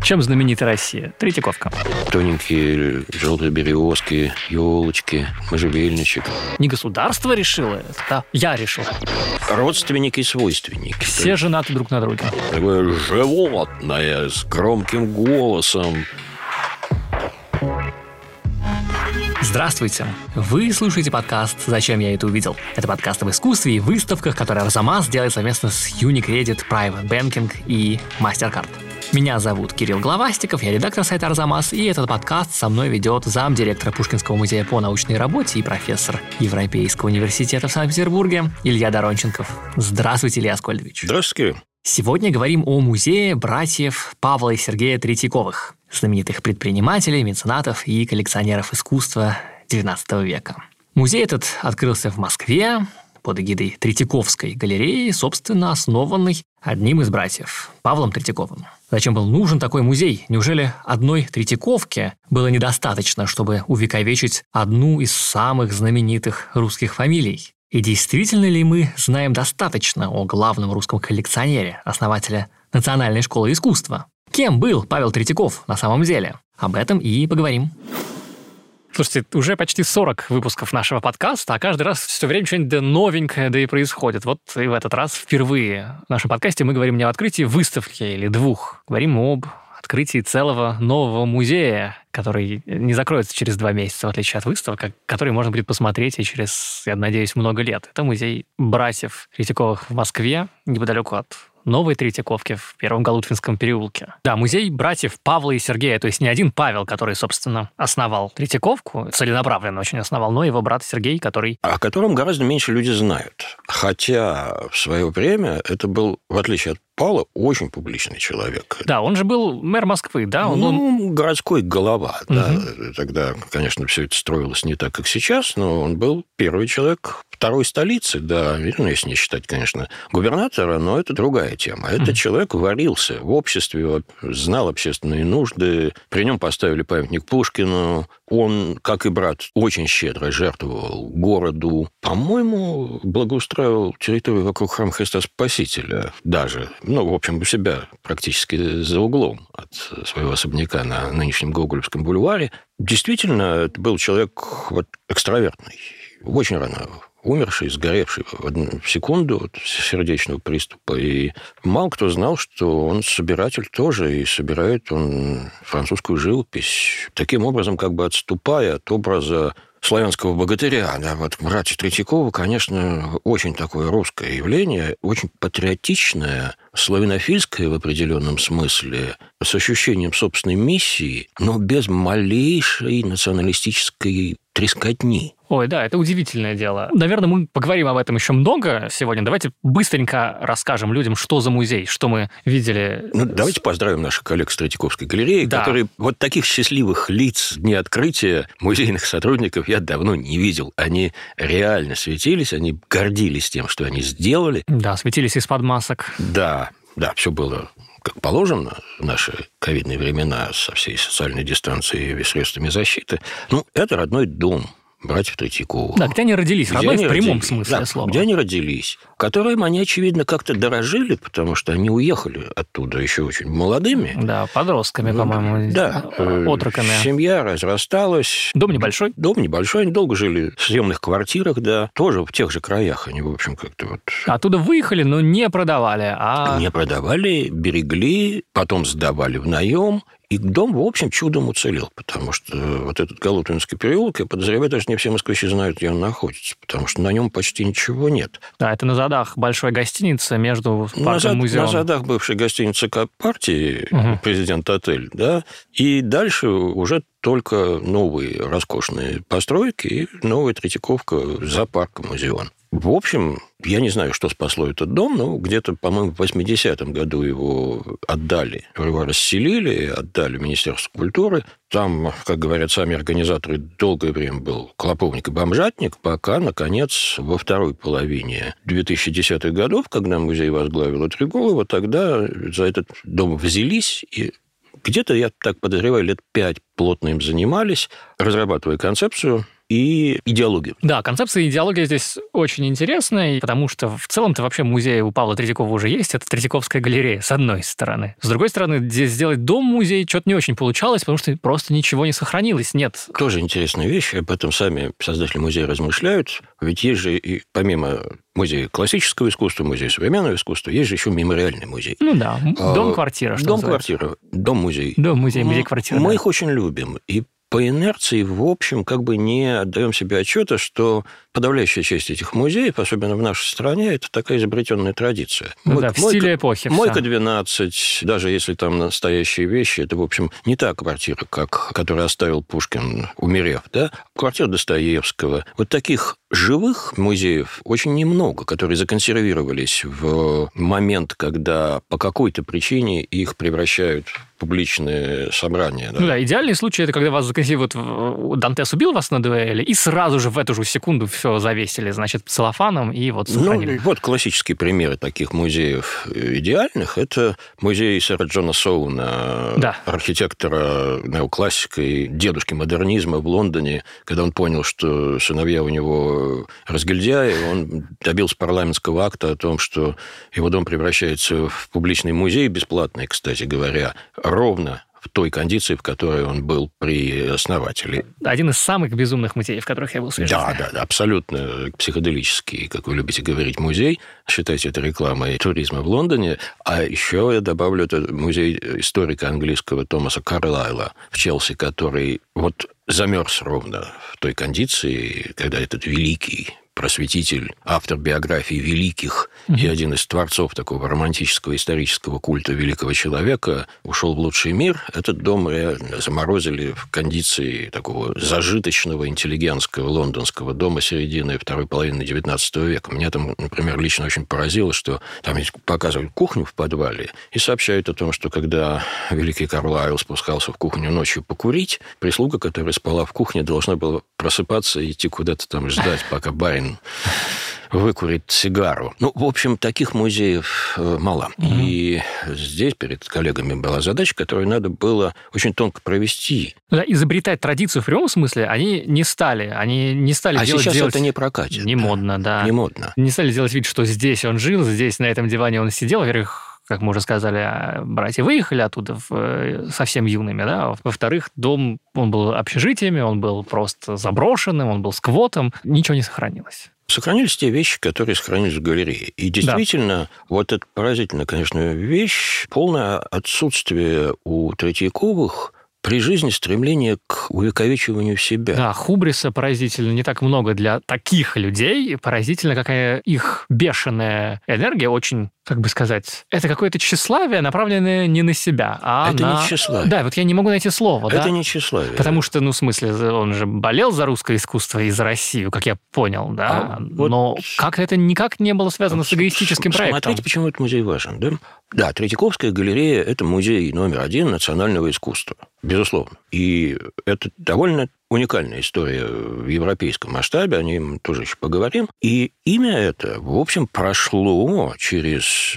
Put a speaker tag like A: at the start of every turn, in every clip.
A: Чем знаменита Россия? Третьяковка.
B: Тоненькие желтые березки, елочки, можжевельничек.
A: Не государство решило это, да? Я решил.
B: Родственники и свойственники.
A: Все женаты друг на друге.
B: Такое животное с громким голосом.
A: Здравствуйте! Вы слушаете подкаст «Зачем я это увидел?». Это подкаст об искусстве и выставках, который Арзамас делает совместно с Unicredit, Private Banking и MasterCard. Меня зовут Кирилл Главастиков, я редактор сайта Арзамас, и этот подкаст со мной ведет замдиректора Пушкинского музея по научной работе и профессор Европейского университета в Санкт-Петербурге Илья Доронченков. Здравствуйте, Илья Аскольдович.
B: Здравствуйте, Кирилл.
A: Сегодня говорим о музее братьев Павла и Сергея Третьяковых, знаменитых предпринимателей, меценатов и коллекционеров искусства XIX века. Музей этот открылся в Москве под эгидой Третьяковской галереи, собственно, основанной одним из братьев, Павлом Третьяковым. Зачем был нужен такой музей? Неужели одной Третьяковки было недостаточно, чтобы увековечить одну из самых знаменитых русских фамилий? И действительно ли мы знаем достаточно о главном русском коллекционере, основателе Национальной школы искусства? Кем был Павел Третьяков на самом деле? Об этом и поговорим. Слушайте, уже почти 40 выпусков нашего подкаста, а каждый раз все время что-нибудь новенькое да и происходит. Вот и в этот раз впервые в нашем подкасте мы говорим не об открытии выставки или двух. Говорим об открытии целого нового музея, который не закроется через 2 месяца, в отличие от выставок, который можно будет посмотреть и через, я надеюсь, много лет. Это музей братьев Третьяковых в Москве, неподалеку от Новой Третьяковки в Первом Галутвинском переулке. Да, музей братьев Павла и Сергея, то есть не один Павел, который, собственно, основал Третьяковку, целенаправленно очень основал, но его брат Сергей, который...
B: О котором гораздо меньше люди знают. Хотя в свое время это был, в отличие от Павла, очень публичный человек.
A: Да, он же был мэр Москвы, да?
B: Городской голова. Угу. Да. Тогда, конечно, все это строилось не так, как сейчас, но он был первый человек второй столицы, да, если не считать, конечно, губернатора, но это другая тема. Этот человек варился в обществе, знал общественные нужды, при нем поставили памятник Пушкину. Он, как и брат, очень щедро жертвовал городу. По-моему, благоустраивал территорию вокруг храма Христа Спасителя даже. В общем, у себя практически за углом от своего особняка на нынешнем Гоголевском бульваре. Действительно, это был человек экстравертный, очень рано умерший, сгоревший в одну секунду от сердечного приступа. И мало кто знал, что он собиратель тоже, и собирает он французскую живопись. Таким образом, как бы отступая от образа славянского богатыря. Да, братья Третьяковы, конечно, очень такое русское явление, очень патриотичное, славянофильское в определенном смысле, с ощущением собственной миссии, но без малейшей националистической трескотни.
A: Ой, да, это удивительное дело. Наверное, мы поговорим об этом еще много сегодня. Давайте быстренько расскажем людям, что за музей, что мы видели.
B: Давайте поздравим наших коллег с Третьяковской галереи, да, которые таких счастливых лиц дни открытия музейных сотрудников я давно не видел. Они реально светились, они гордились тем, что они сделали.
A: Да, светились из-под масок.
B: Да, все было как положено в наши ковидные времена со всей социальной дистанцией и средствами защиты. Это родной дом братьев Третьяковых.
A: Да, где они родились, родной в прямом смысле слова.
B: Где они родились, которым они, очевидно, как-то дорожили, потому что они уехали оттуда еще очень молодыми.
A: Да, подростками, по-моему, отроками.
B: Семья разрасталась.
A: Дом небольшой.
B: Они долго жили в съемных квартирах, да, тоже в тех же краях. Они, в общем, как-то
A: Оттуда выехали, но не продавали,
B: Не продавали, берегли, потом сдавали в наем. И дом, в общем, чудом уцелел, потому что этот Галутвинский переулок, я подозреваю, даже не все москвичи знают, где он находится, потому что на нем почти ничего нет.
A: Да, это на задах большой гостиницы между парком и музеем.
B: На задах бывшей гостиницы партии, президент-отель, да, и дальше уже только новые роскошные постройки и новая Третьяковка за парком музеон. В общем, я не знаю, что спасло этот дом, но где-то, по-моему, в 80-м году его отдали. Его расселили, отдали Министерству культуры. Там, как говорят сами организаторы, долгое время был клоповник и бомжатник, пока, наконец, во второй половине 2010-х годов, когда музей возглавила Трегубова, тогда за этот дом взялись и где-то, я так подозреваю, лет 5 плотно им занимались, разрабатывая концепцию и идеологию.
A: Да, концепция и идеология здесь очень интересная, потому что в целом-то вообще музей у Павла Третьякова уже есть. Это Третьяковская галерея, с одной стороны. С другой стороны, здесь сделать дом-музей что-то не очень получалось, потому что просто ничего не сохранилось, нет.
B: Тоже интересная вещь, об этом сами создатели музея размышляют. Ведь есть же, и помимо музея классического искусства, музея современного искусства, есть же еще мемориальный музей.
A: Ну да, дом-квартира, что называется.
B: Дом-квартира, дом-музей.
A: Дом-музей, музей-квартира.
B: Мы их очень любим. И по инерции, в общем, как бы не отдаем себе отчета, что подавляющая часть этих музеев, особенно в нашей стране, это такая изобретенная традиция.
A: Да, в стиле эпохи.
B: Мойка-12, даже если там настоящие вещи, это, в общем, не та квартира, которую оставил Пушкин, умерев, да? Квартира Достоевского. Вот таких живых музеев очень немного, которые законсервировались в момент, когда по какой-то причине их превращают в публичные собрания. Да?
A: Ну да, идеальный случай – это когда вас законсервируют, Дантес убил вас на дуэли, и сразу же в эту же секунду все завесили, значит, целлофаном, и вот сохранили.
B: Ну, вот классические примеры таких музеев идеальных. Это музей сэра Джона Соуна, да, архитектора неоклассика и дедушки модернизма в Лондоне, когда он понял, что сыновья у него разгильдяи, он добился парламентского акта о том, что его дом превращается в публичный музей, бесплатный, кстати говоря, ровно в той кондиции, в которой он был при основателе.
A: Один из самых безумных музеев, в которых я был в своей жизни.
B: Да, абсолютно психоделический, как вы любите говорить, музей. Считайте это рекламой туризма в Лондоне. А еще я добавлю, это музей историка английского Томаса Карлайла в Челси, который вот замерз ровно в той кондиции, когда этот великий просветитель, автор биографий великих и один из творцов такого романтического исторического культа великого человека ушел в лучший мир. Этот дом реально заморозили в кондиции такого зажиточного интеллигентского лондонского дома середины второй половины XIX века. Меня там, например, лично очень поразило, что там показывают кухню в подвале и сообщают о том, что когда великий Карлайл спускался в кухню ночью покурить, прислуга, которая спала в кухне, должна была просыпаться и идти куда-то там ждать, пока барин выкурит сигару. Ну, в общем, таких музеев мало. И здесь перед коллегами была задача, которую надо было очень тонко провести.
A: Да, изобретать традицию в прямом смысле они не стали. Они не стали делать...
B: А сейчас это не прокатит.
A: Не модно, да.
B: Не модно.
A: Не стали делать вид, что здесь он жил, здесь на этом диване он сидел. Во-первых, как мы уже сказали, братья выехали оттуда совсем юными, да. Во-вторых, дом, он был общежитиями, он был просто заброшенным, он был сквотом. Ничего не сохранилось.
B: Сохранились те вещи, которые сохранились в галерее. И действительно, вот это поразительная, конечно, вещь, полное отсутствие у Третьяковых при жизни стремление к увековечиванию себя.
A: Да, хубриса поразительно. Не так много для таких людей. Поразительно, какая их бешеная энергия, очень, как бы сказать, это какое-то тщеславие, направленное не на себя, а
B: это
A: на...
B: не тщеславие.
A: Да, вот я не могу найти слово.
B: Это
A: да?
B: не тщеславие.
A: Потому что, ну, в смысле, он же болел за русское искусство и за Россию, как я понял, да? Но как-то это никак не было связано с эгоистическим проектом.
B: Смотрите, почему этот музей важен, да? Да, Третьяковская галерея – это музей номер 1 национального искусства, безусловно. И это довольно уникальная история в европейском масштабе, о ней мы тоже еще поговорим. И имя это, в общем, прошло через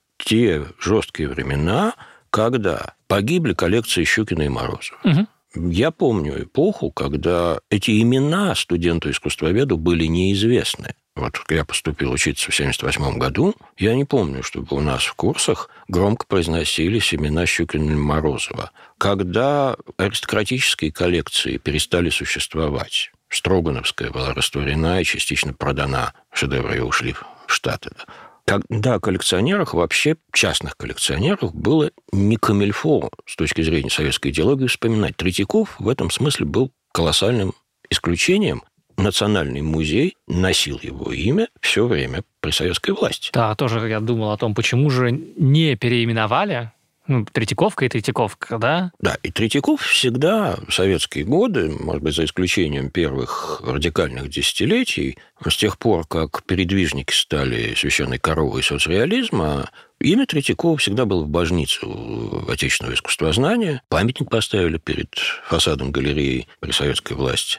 B: те жесткие времена, когда погибли коллекции Щукина и Морозова. Угу. Я помню эпоху, когда эти имена студенту-искусствоведу были неизвестны. Вот я поступил учиться в 1978 году. Я не помню, чтобы у нас в курсах громко произносились имена Щукина и Морозова. Когда аристократические коллекции перестали существовать, Строгановская была растворена и частично продана, шедевры ее ушли в Штаты. Когда о коллекционерах, вообще частных коллекционерах, было не камильфо с точки зрения советской идеологии вспоминать. Третьяков в этом смысле был колоссальным исключением. Национальный музей носил его имя все время при советской власти.
A: Да, тоже я думал о том, почему же не переименовали Третьяковка и Третьяковка, да?
B: Да, и Третьяков всегда в советские годы, может быть, за исключением первых радикальных десятилетий, с тех пор, как передвижники стали священной коровой соцреализма, имя Третьякова всегда было в божнице у отечественного искусствознания. Памятник поставили перед фасадом галереи при советской власти.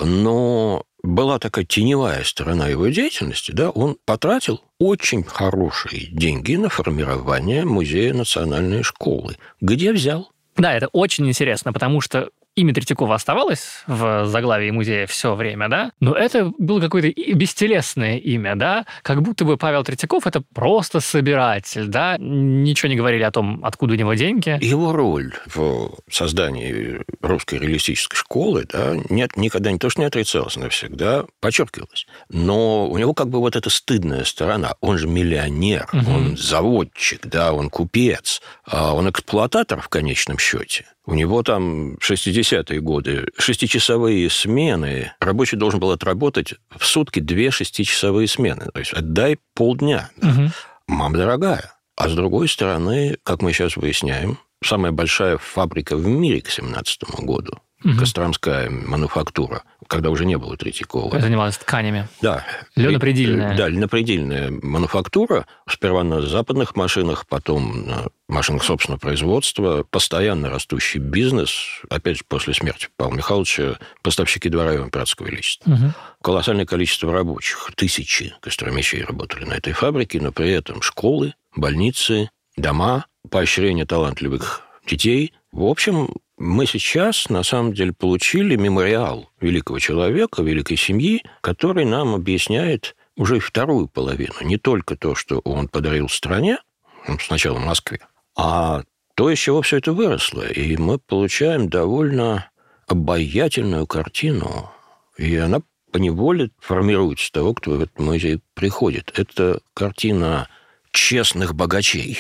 B: Но была такая теневая сторона его деятельности, да, он потратил очень хорошие деньги на формирование музея национальной школы. Где взял?
A: Да, это очень интересно, потому что имя Третьякова оставалось в заглавии музея все время, да, но это было какое-то бестелесное имя, да, как будто бы Павел Третьяков – это просто собиратель, да, ничего не говорили о том, откуда у него деньги.
B: Его роль в создании русской реалистической школы, да, никогда не то, что не отрицалась, навсегда подчеркивалась. Но у него как бы вот эта стыдная сторона. Он же миллионер, он заводчик, да, он купец, он эксплуататор в конечном счете. У него там 60-е годы 6-часовые смены. Рабочий должен был отработать в сутки 2 6-часовые смены. То есть отдай полдня. Да. Мама дорогая. А с другой стороны, как мы сейчас выясняем, самая большая фабрика в мире к 17 году, Костромская мануфактура, когда уже не было Третьякова.
A: Занималась тканями.
B: Да.
A: Льнопредельная.
B: Да, льнопредельная мануфактура. Сперва на западных машинах, потом на машинах собственного производства. Постоянно растущий бизнес. Опять же, после смерти Павла Михайловича поставщики двора его императорского величества. Колоссальное количество рабочих. 1000 костромичей работали на этой фабрике, но при этом школы, больницы, дома, поощрение талантливых детей. В общем, мы сейчас, на самом деле, получили мемориал великого человека, великой семьи, который нам объясняет уже вторую половину. Не только то, что он подарил стране, сначала Москве, а то, из чего все это выросло. И мы получаем довольно обаятельную картину. И она поневоле формируется с того, кто в этот музей приходит. Это картина честных богачей.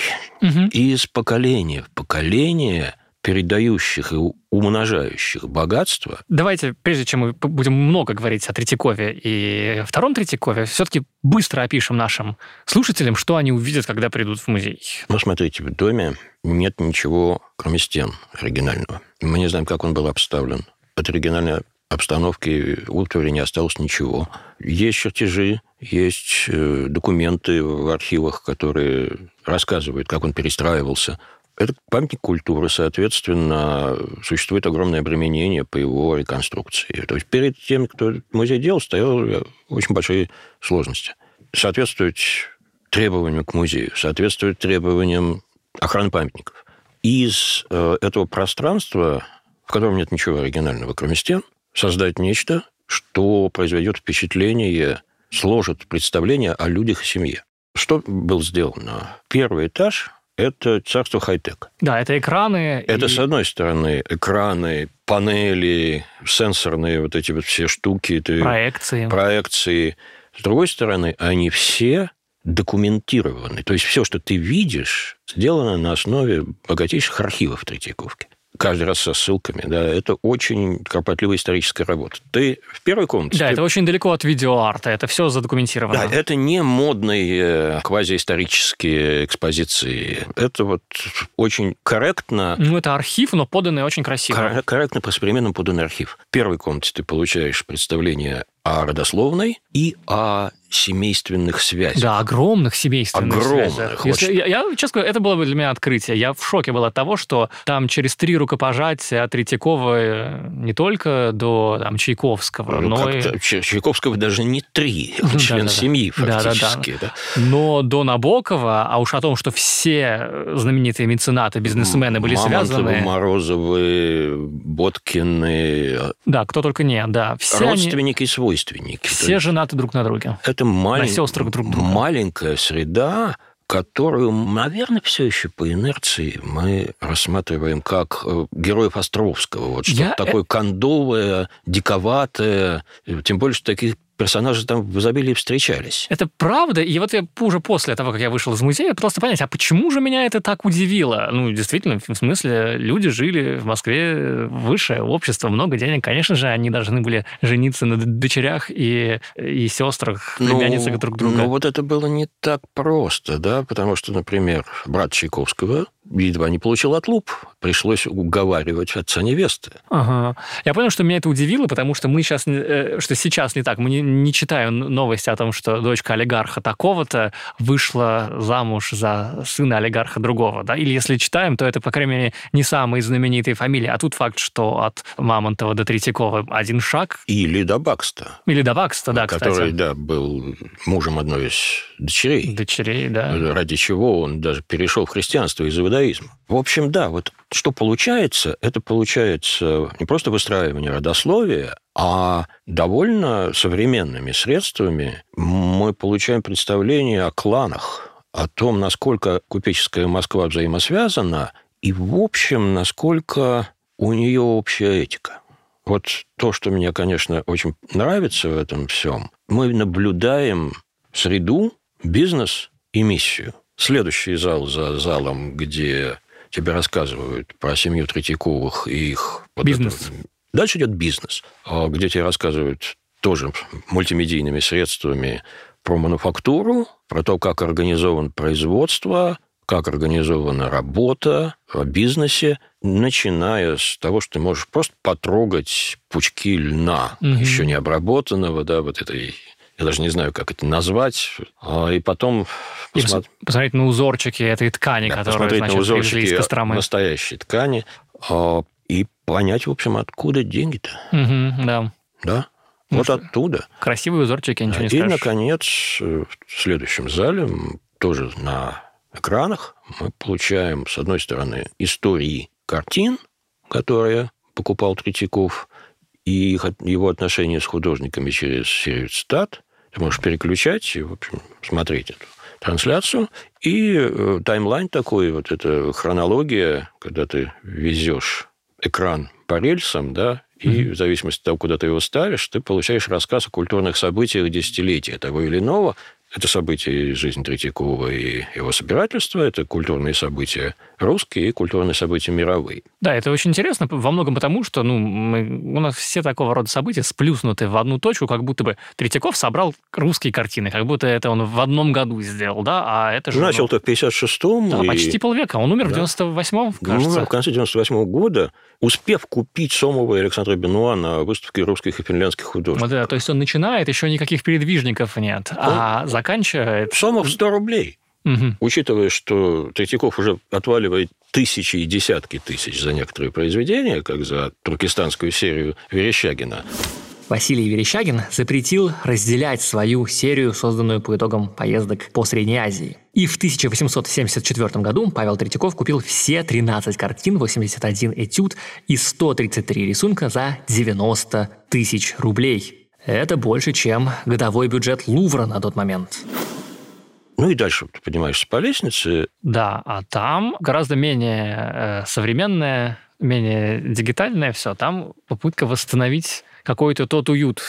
B: Из поколения в поколение передающих и умножающих богатство.
A: Давайте, прежде чем мы будем много говорить о Третьякове и втором Третьякове, все-таки быстро опишем нашим слушателям, что они увидят, когда придут в музей.
B: Ну, смотрите, в доме нет ничего, кроме стен, оригинального. Мы не знаем, как он был обставлен. От оригинальной обстановки в утвари не осталось ничего. Есть чертежи, есть документы в архивах, которые рассказывают, как он перестраивался. Это памятник культуры, соответственно, существует огромное обременение по его реконструкции. То есть перед тем, кто музей делал, стояли очень большие сложности. Соответствовать требованиям к музею, соответствовать требованиям охраны памятников. Из этого пространства, в котором нет ничего оригинального, кроме стен, создать нечто, что произведет впечатление, сложит представление о людях и семье. Что было сделано? Первый этаж – это царство хай-тек.
A: Да, это экраны.
B: Это, с одной стороны, экраны, панели, сенсорные вот эти вот все штуки. Проекции. С другой стороны, они все документированы. То есть все, что ты видишь, сделано на основе богатейших архивов Третьяковки. Каждый раз со ссылками, да, это очень кропотливая историческая работа. Ты в первой комнате...
A: Да, это очень далеко от видеоарта, это все задокументировано.
B: Да, это не модные квазиисторические экспозиции. Это вот очень корректно...
A: Ну, это архив, но поданный очень красиво.
B: Корректно по современному поданный архив. В первой комнате ты получаешь представление о родословной и о семейственных связях.
A: Да, огромных семейственных связях. Я, честно говоря, это было бы для меня открытие. Я в шоке был от того, что там через 3 рукопожатия от Третьякова не только до Чайковского, но и...
B: Чайковского даже не 3, он член семьи фактически. Да.
A: Но до Набокова, а уж о том, что все знаменитые меценаты, бизнесмены были связаны...
B: Морозовы, Боткины...
A: Да, кто только не, да.
B: Все родственники и свойственники.
A: Все женаты друг на друге.
B: Это на сестрах друг друга. Маленькая среда, которую, наверное, все еще по инерции мы рассматриваем как героев Островского. Вот что-то такое кондовое, диковатое. Тем более, что таких персонажи там в изобилии встречались.
A: Это правда. И вот я уже после того, как я вышел из музея, пытался понять, а почему же меня это так удивило? Ну, действительно, в смысле, люди жили в Москве, высшее общество, много денег. Конечно же, они должны были жениться на дочерях и сестрах, племянницах друг друга.
B: Ну, вот это было не так просто, да, потому что, например, брат Чайковского едва не получил отлуп. Пришлось уговаривать отца невесты.
A: Ага. Я понял, что меня это удивило, потому что что сейчас не так. Мы не читаем новости о том, что дочка олигарха такого-то вышла замуж за сына олигарха другого. Да? Или если читаем, то это, по крайней мере, не самые знаменитые фамилии. А тут факт, что от Мамонтова до Третьякова один шаг.
B: Или до Бакста.
A: Да,
B: который, да, был мужем одной из дочерей.
A: Дочерей, да.
B: Ради чего он даже перешел в христианство из иудаизма. В общем, да, вот что получается? Это получается не просто выстраивание родословия, а довольно современными средствами мы получаем представление о кланах, о том, насколько купеческая Москва взаимосвязана, и, в общем, насколько у нее общая этика. Вот то, что мне, конечно, очень нравится в этом всем, мы наблюдаем среду, бизнес и миссию. Следующий зал за залом, где тебе рассказывают про семью Третьяковых и их...
A: Бизнес.
B: Дальше идет бизнес, где тебе рассказывают тоже мультимедийными средствами про мануфактуру, про то, как организовано производство, как организована работа в бизнесе, начиная с того, что ты можешь просто потрогать пучки льна, еще не обработанного, да, вот этой... Я даже не знаю, как это назвать. И потом...
A: Посмотреть на узорчики этой ткани, которую, значит, привезли из Костромы.
B: Настоящей ткани. И понять, в общем, откуда деньги-то.
A: Да.
B: Да? Вот оттуда.
A: Красивые узорчики, ничего не скажешь.
B: И, наконец, в следующем зале, тоже на экранах, мы получаем, с одной стороны, истории картин, которые покупал Третьяков, и его отношения с художниками через серию цитат. Ты можешь переключать и, в общем, смотреть эту трансляцию. И таймлайн такой, вот эта хронология, когда ты везешь экран по рельсам, да, и в зависимости от того, куда ты его ставишь, ты получаешь рассказ о культурных событиях десятилетия того или иного. Это события из жизни Третьякова и его собирательства, это культурные события русские и культурные события мировые.
A: Да, это очень интересно во многом потому, что у нас все такого рода события сплюснуты в одну точку, как будто бы Третьяков собрал русские картины, как будто это он в одном году сделал, да, а это же...
B: Начал-то в 56-м.
A: Да, почти полвека. Он умер в 98-м, кажется.
B: В конце 98-го года, успев купить Сомова и Александра Бенуа на выставке русских и финляндских художников.
A: Да, то есть он начинает, еще никаких передвижников нет, а заканчивает...
B: Сомов 100 рублей. Учитывая, что Третьяков уже отваливает тысячи и десятки тысяч за некоторые произведения, как за туркестанскую серию Верещагина.
A: Василий Верещагин запретил разделять свою серию, созданную по итогам поездок по Средней Азии. И в 1874 году Павел Третьяков купил все 13 картин, 81 этюд и 133 рисунка за 90 тысяч рублей. Это больше, чем годовой бюджет Лувра на тот момент.
B: Ну и дальше ты поднимаешься по лестнице.
A: Да, а там гораздо менее современное, менее дигитальное все. Там попытка восстановить какой-то тот уют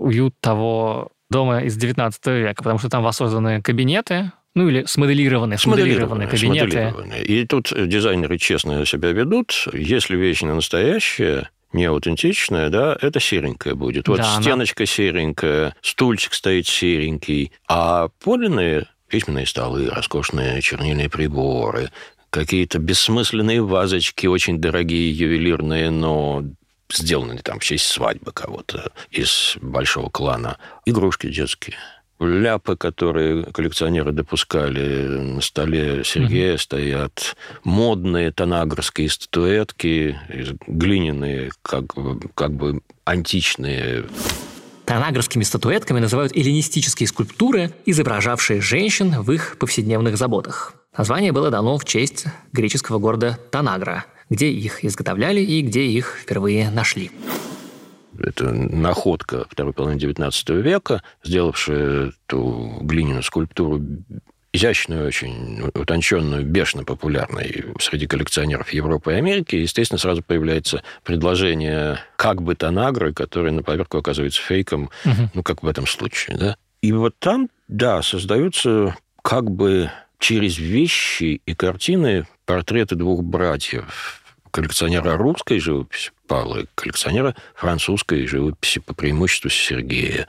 A: того дома из 19 века, потому что там воссозданы кабинеты, или смоделированные кабинеты.
B: И тут дизайнеры честно себя ведут. Если вещь не настоящая, не аутентичная, да, это серенькая будет. Вот да, стеночка серенькая, стульчик стоит серенький, а подлинные письменные столы, роскошные чернильные приборы, какие-то бессмысленные вазочки, очень дорогие, ювелирные, но сделанные там в честь свадьбы кого-то из большого клана. Игрушки детские. Ляпы, которые коллекционеры допускали, на столе Сергея стоят. Модные танагрские статуэтки, глиняные, как бы античные.
A: Танагрскими статуэтками называют эллинистические скульптуры, изображавшие женщин в их повседневных заботах. Название было дано в честь греческого города Танагра, где их изготовляли и где их впервые нашли.
B: Это находка второй половины XIX века, сделавшая эту глиняную скульптуру изящную, очень утонченную, бешено популярной среди коллекционеров Европы и Америки. Естественно, сразу появляется предложение как бы Танагры, который на поверку оказывается фейком, как в этом случае. Да? И вот там, да, создаются как бы через вещи и картины портреты двух братьев. Коллекционера русской живописи Павла и коллекционера французской живописи по преимуществу Сергея.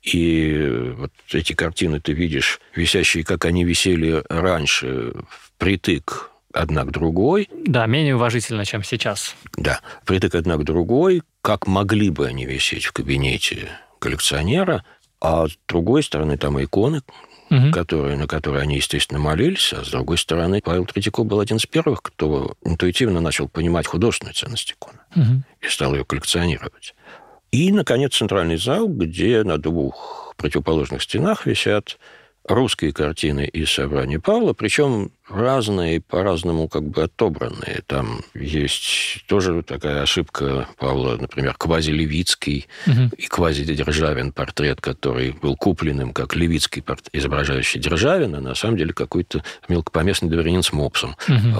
B: И вот эти картины ты видишь, висящие, как они висели раньше, впритык одна к другой.
A: Да, менее уважительно, чем сейчас.
B: Да, впритык одна к другой, как могли бы они висеть в кабинете коллекционера. А с другой стороны, там иконы, на которые они, естественно, молились. А с другой стороны, Павел Третьяков был один из первых, кто интуитивно начал понимать художественную ценность иконы и стал ее коллекционировать. И, наконец, центральный зал, где на двух противоположных стенах висят русские картины из собрания Павла, причем разные, по-разному как бы отобранные. Там есть тоже такая ошибка Павла, например, квази-Левицкий и квази-Державин портрет, который был куплен им как Левицкий портрет, изображающий Державина, на самом деле какой-то мелкопоместный дворянин с мопсом.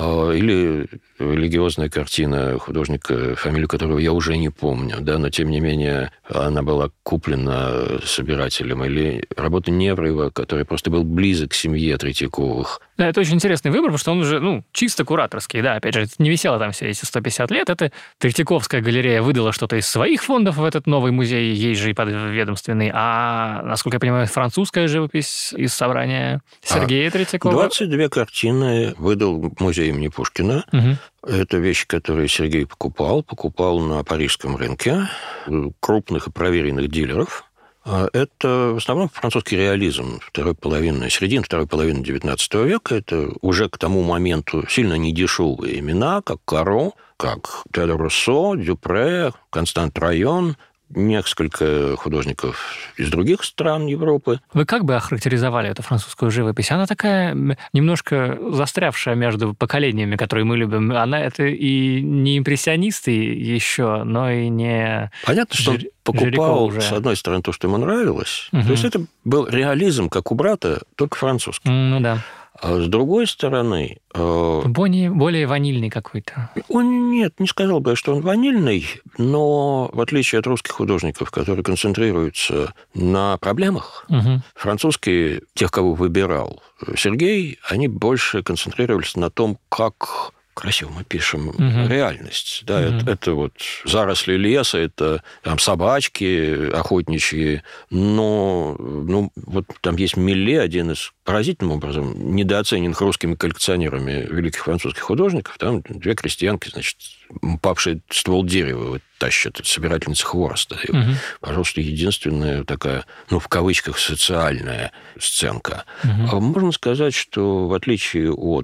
B: Или религиозная картина художника, фамилию которого я уже не помню, да, но тем не менее она была куплена собирателем. Или работа Неврова, который просто был близок к семье Третьяковых.
A: Да, это очень интересный выбор, потому что он уже, чисто кураторский, да, опять же, это не висело там все эти 150 лет, это Третьяковская галерея выдала что-то из своих фондов в этот новый музей, есть же и подведомственный, а, насколько я понимаю, французская живопись из собрания Сергея Третьякова.
B: 22 картины выдал музей имени Пушкина. Это вещи, которые Сергей покупал на парижском рынке крупных и проверенных дилеров. Это в основном французский реализм середины второй половины XIX века. Это уже к тому моменту сильно недешевые имена, как Каро, как Теодор Руссо, Дюпре, Констант Район, несколько художников из других стран Европы.
A: Вы как бы охарактеризовали эту французскую живопись? Она такая немножко застрявшая между поколениями, которые мы любим. Она это и не импрессионисты еще, но и не...
B: Понятно, что он покупал, с одной стороны, то, что ему нравилось. То есть это был реализм, как у брата, только французский.
A: Ну да.
B: А с другой стороны...
A: Более ванильный какой-то.
B: Он, нет, не сказал бы, что он ванильный, но в отличие от русских художников, которые концентрируются на проблемах, французские, тех, кого выбирал Сергей, они больше концентрировались на том, как... красиво мы пишем реальность. Да, это вот заросли леса, это там собачки охотничьи, но вот там есть Милле, один из поразительным образом недооцененных русскими коллекционерами великих французских художников. Там две крестьянки, значит, павший ствол дерева вот, тащат, это собирательница хвороста. И, пожалуйста, единственная такая, в кавычках, социальная сценка. Можно сказать, что в отличие от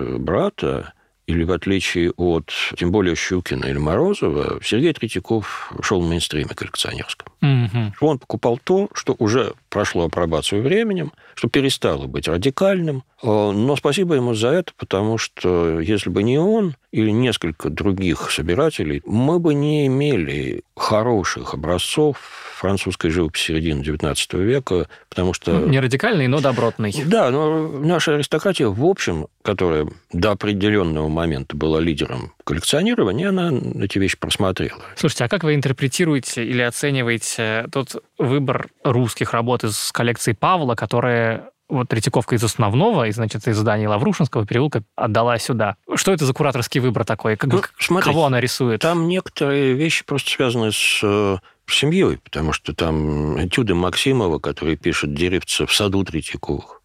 B: брата, или в отличие от, тем более, Щукина или Морозова, Сергей Третьяков шел в мейнстриме коллекционерском. Он покупал то, что уже прошло апробацию временем, что перестало быть радикальным. Но спасибо ему за это, потому что если бы не он или несколько других собирателей, мы бы не имели хороших образцов французской живописи середины XIX века, потому что...
A: Не радикальный, но добротный.
B: Да, но наша аристократия, в общем, которая до определенного момента была лидером коллекционирования, она эти вещи просмотрела.
A: Слушайте, а как вы интерпретируете или оцениваете тот выбор русских работ из коллекции Павла, которые... Вот Третьяковка из основного, из здания Лаврушинского переулка отдала сюда. Что это за кураторский выбор такой?
B: Смотрите,
A: кого она рисует?
B: Там некоторые вещи просто связаны с семьей, потому что там этюды Максимова, который пишет «Деревца в саду Третьяковых».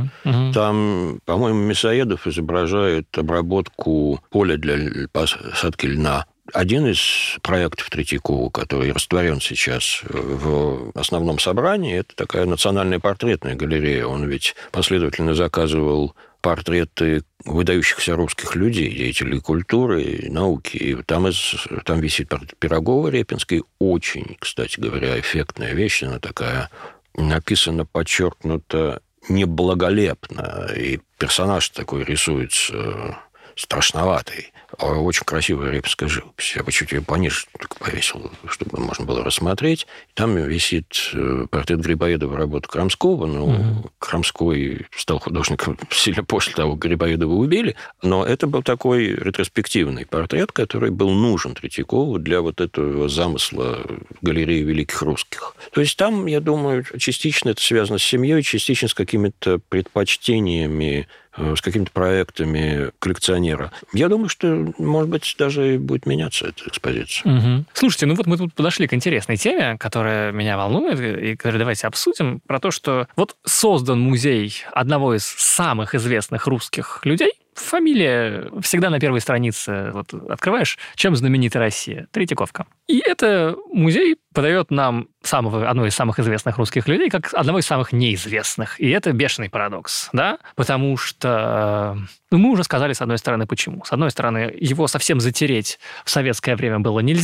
B: Там, по-моему, Мясоедов изображает обработку поля для посадки льна. Один из проектов Третьякова, который растворен сейчас в основном собрании, это такая национальная портретная галерея. Он ведь последовательно заказывал портреты выдающихся русских людей, деятелей культуры и науки. И там висит портрет Пирогова Репинской. Очень, кстати говоря, эффектная вещь. Она такая написана, подчеркнуто неблаголепно. И персонаж такой рисуется страшноватый. Очень красивая репинская живопись. Я бы чуть ее пониже повесил, чтобы можно было рассмотреть. Там висит портрет Грибоедова, работа Крамского. Крамской стал художником сильно после того, как Грибоедова убили. Но это был такой ретроспективный портрет, который был нужен Третьякову для вот этого замысла галереи великих русских. То есть там, я думаю, частично это связано с семьей, частично с какими-то предпочтениями, с какими-то проектами коллекционера. Я думаю, что, может быть, даже будет меняться эта экспозиция.
A: Слушайте, вот мы тут подошли к интересной теме, которая меня волнует, и которую давайте обсудим, про то, что вот создан музей одного из самых известных русских людей. Фамилия всегда на первой странице. Вот открываешь, чем знаменита Россия? Третьяковка. И это музей подает нам одного из самых известных русских людей как одного из самых неизвестных. И это бешеный парадокс, да? Потому что мы уже сказали, с одной стороны, почему. С одной стороны, его совсем затереть в советское время было нельзя,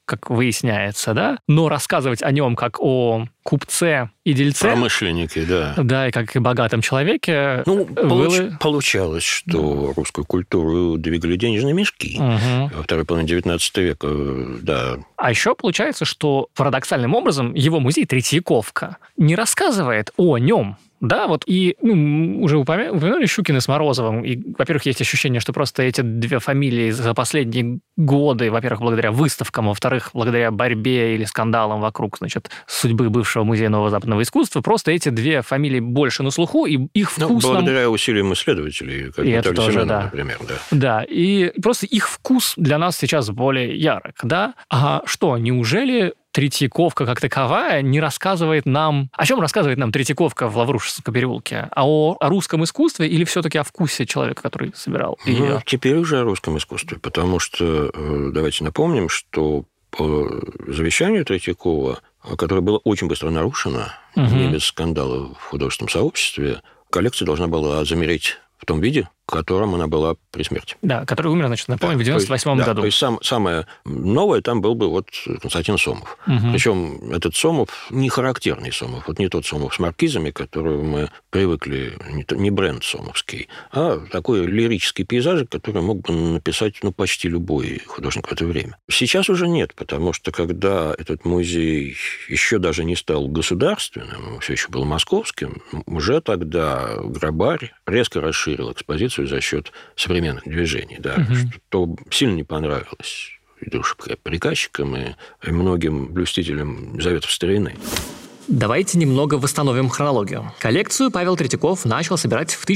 A: как выясняется, да, но рассказывать о нем как о купце и дельце...
B: Промышленнике, да.
A: Да, и как и богатом человеке...
B: Получалось, что русскую культуру двигали денежные мешки. Во второй половине 19 века, да.
A: А еще получается, что парадоксальным образом его музей Третьяковка не рассказывает о нем. Да, вот и уже упомянули Щукина с Морозовым. И, во-первых, есть ощущение, что просто эти две фамилии за последние годы, во-первых, благодаря выставкам, во-вторых, благодаря борьбе или скандалам вокруг, значит, судьбы бывшего музея нового западного искусства, просто эти две фамилии больше на слуху, и их вкус...
B: благодаря усилиям исследователей, как Виталий Семенов, например, да.
A: Да, и просто их вкус для нас сейчас более ярок, да? А что, неужели Третьяковка как таковая не рассказывает нам... О чем рассказывает нам Третьяковка в Лаврушевском переулке? О русском искусстве или все-таки о вкусе человека, который собирал ее?
B: Теперь уже о русском искусстве, потому что, давайте напомним, что по завещанию Третьякова, которое было очень быстро нарушено, не без скандала в художественном сообществе, коллекция должна была замереть в том виде, в котором она была при смерти.
A: Да, который умер, значит, напомню, в 98 году.
B: То есть самое новое там был бы вот Константин Сомов. Причем этот Сомов не характерный Сомов, вот не тот Сомов с маркизами, к которому мы привыкли, не бренд сомовский, а такой лирический пейзажик, который мог бы написать почти любой художник в это время. Сейчас уже нет, потому что когда этот музей еще даже не стал государственным, все еще был московским, уже тогда Грабарь резко расширил экспозицию за счет современных движений, да, что сильно не понравилось и душеприказчикам, и многим блюстителям заветов старины.
A: Давайте немного восстановим хронологию. Коллекцию Павел Третьяков начал собирать в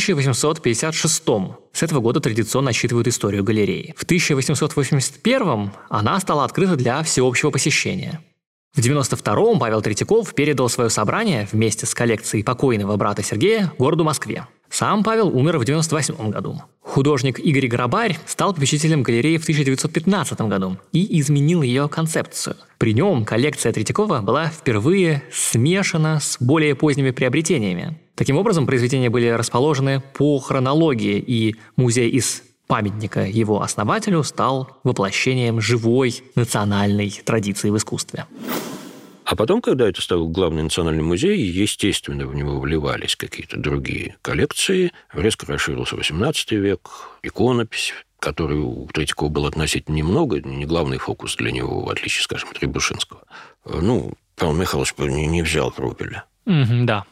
A: 1856-м. С этого года традиционно отсчитывают историю галереи. В 1881-м она стала открыта для всеобщего посещения. В 92-м Павел Третьяков передал свое собрание вместе с коллекцией покойного брата Сергея городу Москве. Сам Павел умер в 98 году. Художник Игорь Грабарь стал попечителем галереи в 1915 году и изменил ее концепцию. При нем коллекция Третьякова была впервые смешана с более поздними приобретениями. Таким образом, произведения были расположены по хронологии, и музей из памятника его основателю стал воплощением живой национальной традиции в искусстве.
B: А потом, когда это стал главный национальный музей, естественно, в него вливались какие-то другие коллекции. Резко расширился XVIII век, иконопись, которой у Третьякова было относительно немного, не главный фокус для него, в отличие, скажем, от Рябушинского. Павел Михайлович не взял Врубеля.
A: Да.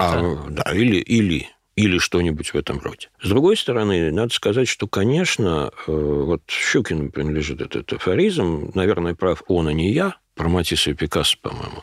B: Или что-нибудь в этом роде. С другой стороны, надо сказать, что, конечно, вот Щукину принадлежит этот афоризм, наверное, прав он, а не я, про Матисса и Пикассо, по-моему.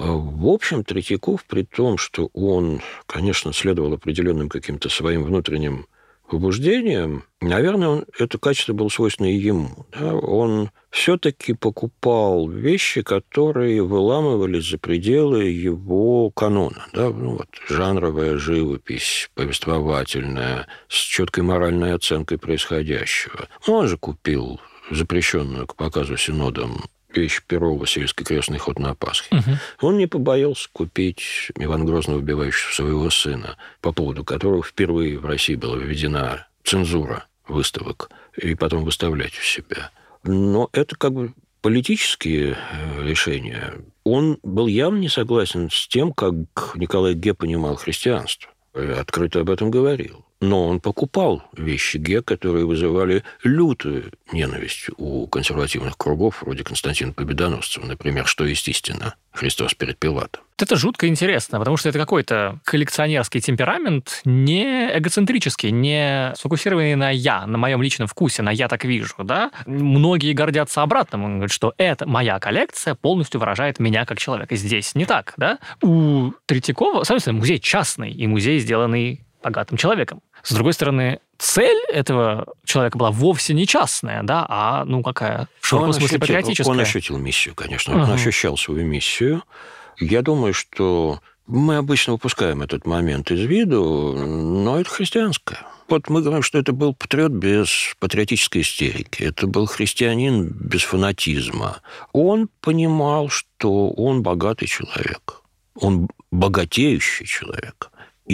B: В общем, Третьяков, при том, что он, конечно, следовал определенным каким-то своим внутренним побуждением, наверное, это качество было свойственно и ему. Да? Он все-таки покупал вещи, которые выламывались за пределы его канона. Да? Жанровая живопись, повествовательная, с четкой моральной оценкой происходящего. Он же купил запрещенную к показу синодом вещь Перова «Сельский крестный ход на Пасхе». Он не побоялся купить Ивана Грозного, убивающего своего сына, по поводу которого впервые в России была введена цензура выставок, и потом выставлять у себя. Но это как бы политические решения. Он был явно не согласен с тем, как Николай Ге понимал христианство. Открыто об этом говорил. Но он покупал вещи Ге, которые вызывали лютую ненависть у консервативных кругов, вроде Константина Победоносцева, например, «Что есть истина? Христос перед Пилатом».
A: Это жутко интересно, потому что это какой-то коллекционерский темперамент, не эгоцентрический, не сфокусированный на «я», на моем личном вкусе, на «я так вижу», да? Многие гордятся обратным, он говорит, что это моя коллекция полностью выражает меня как человека. Здесь не так, да? У Третьякова, соответственно, музей частный, и музей, сделанный богатым человеком. С другой стороны, цель этого человека была вовсе не частная, да, а, какая? В широком смысле патриотическая.
B: Он ощутил миссию, конечно. Он ощущал свою миссию. Я думаю, что мы обычно упускаем этот момент из виду, но это христианское. Вот мы говорим, что это был патриот без патриотической истерики. Это был христианин без фанатизма. Он понимал, что он богатый человек. Он богатеющий человек.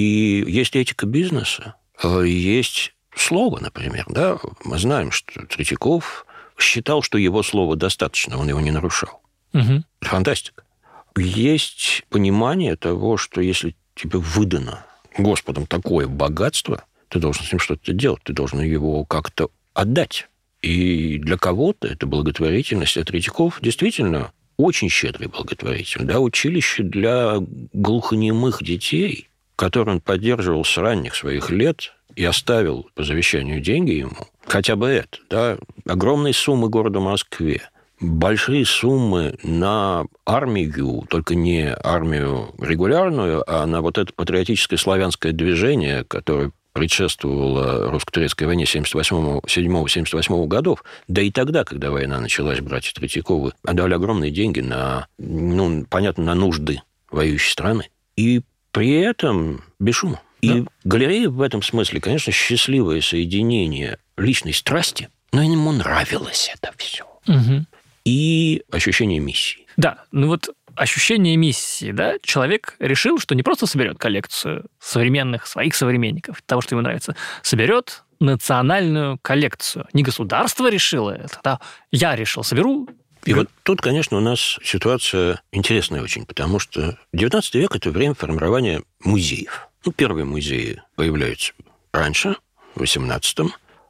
B: И есть этика бизнеса, есть слово, например. Да? Мы знаем, что Третьяков считал, что его слова достаточно, он его не нарушал. Угу. Фантастика. Есть понимание того, что если тебе выдано Господом такое богатство, ты должен с ним что-то делать, ты должен его как-то отдать. И для кого-то эта благотворительность, а Третьяков действительно очень щедрый благотворитель. Да, училище для глухонемых детей, которое он поддерживал с ранних своих лет и оставил по завещанию деньги ему, хотя бы это, да, огромные суммы города Москве, большие суммы на армию, только не армию регулярную, а на вот это патриотическое славянское движение, которое предшествовало русско-турецкой войне 77-78 годов. Да и тогда, когда война началась, братья Третьяковы отдали огромные деньги на, понятно, на нужды воюющей страны. И при этом без шума. И галерея в этом смысле, конечно, счастливое соединение личной страсти, но ему нравилось это все. Угу. И ощущение миссии.
A: Да, ощущение миссии, да, человек решил, что не просто соберет коллекцию современных, своих современников, того, что ему нравится, соберет национальную коллекцию. Не государство решило это, да, я решил, соберу.
B: И вот тут, конечно, у нас ситуация интересная очень, потому что XIX век – это время формирования музеев. Первые музеи появляются раньше, в XVIII,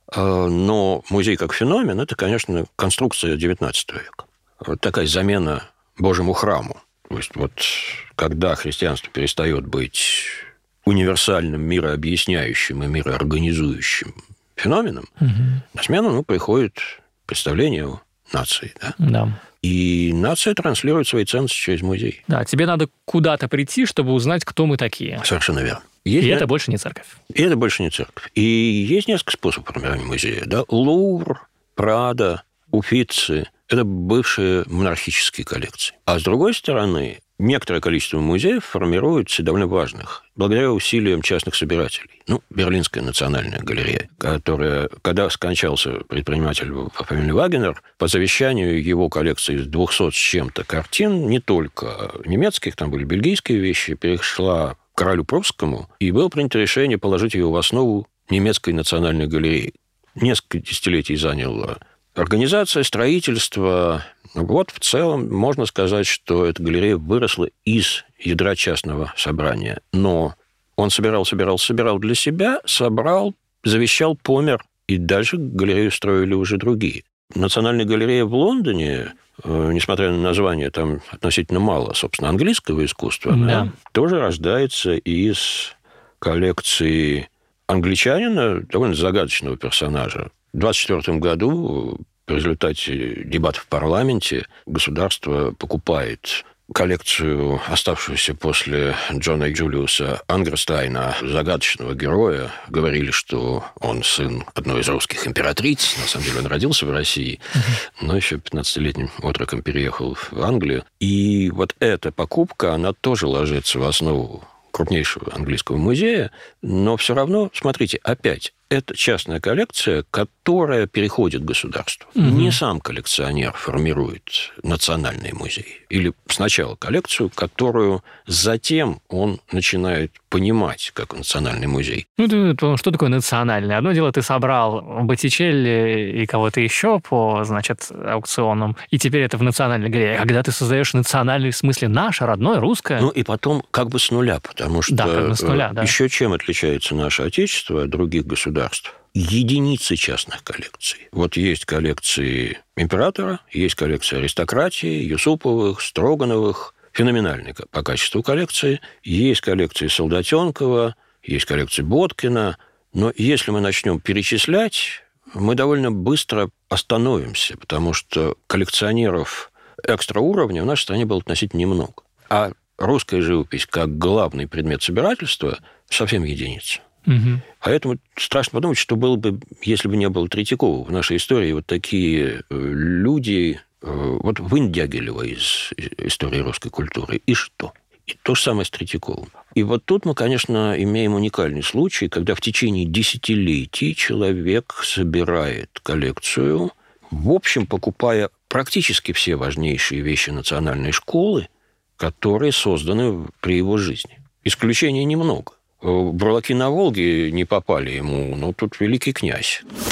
B: но музей как феномен – это, конечно, конструкция XIX века. Вот такая замена Божьему храму. То есть вот когда христианство перестает быть универсальным, мирообъясняющим и мироорганизующим феноменом, на смену приходит представление о нации. Да? Да. И нация транслирует свои ценности через музей.
A: Да, тебе надо куда-то прийти, чтобы узнать, кто мы такие.
B: Совершенно верно.
A: Это больше не церковь.
B: И это больше не церковь. И есть несколько способов формирования музея. Да? Лувр, Прадо, Уффици – это бывшие монархические коллекции. А с другой стороны, некоторое количество музеев формируется довольно важных, благодаря усилиям частных собирателей. Берлинская национальная галерея, которая, когда скончался предприниматель по фамилии Вагенер, по завещанию его коллекции из 200 с чем-то картин, не только немецких, там были бельгийские вещи, перешла к королю прусскому, и было принято решение положить ее в основу немецкой национальной галереи. Несколько десятилетий заняло организация, строительство. Вот в целом можно сказать, что эта галерея выросла из ядра частного собрания. Но он собирал для себя, собрал, завещал, помер, и дальше галерею строили уже другие. Национальная галерея в Лондоне, несмотря на название, там относительно мало, собственно, английского искусства, да, тоже рождается из коллекции англичанина, довольно загадочного персонажа. В 1924 году в результате дебатов в парламенте государство покупает коллекцию, оставшуюся после Джона Джулиуса Ангерстайна, загадочного героя. Говорили, что он сын одной из русских императриц. На самом деле он родился в России, но еще 15-летним отроком переехал в Англию. И вот эта покупка, она тоже ложится в основу крупнейшего английского музея, но все равно, смотрите, опять, это частная коллекция, которая переходит к государству. Не сам коллекционер формирует национальный музей. Или сначала коллекцию, которую затем он начинает понимать как национальный музей.
A: Что такое национальный? Одно дело, ты собрал Боттичелли и кого-то еще по, аукционам, и теперь это в национальной галерее. Когда ты создаешь национальный, в смысле наше, родное, русское.
B: И потом как бы с нуля, потому что
A: с нуля, да.
B: Еще чем отличается наше Отечество от других государств? Единицы частных коллекций. Вот есть коллекции императора, есть коллекции аристократии, Юсуповых, Строгановых, феноменальные по качеству коллекции. Есть коллекции Солдатенкова, есть коллекции Боткина. Но если мы начнем перечислять, мы довольно быстро остановимся, потому что коллекционеров экстра-уровня в нашей стране было относительно немного. А русская живопись как главный предмет собирательства совсем единица. Поэтому страшно подумать, что было бы, если бы не было Третьякова. В нашей истории вот такие люди, вот Вынь Дягилева из истории русской культуры, и что? И то же самое с Третьяковым. И вот тут мы, конечно, имеем уникальный случай, когда в течение десятилетий человек собирает коллекцию, в общем, покупая практически все важнейшие вещи национальной школы, которые созданы при его жизни. Исключений немного. Бурлаки на Волге не попали ему, но тут великий князь.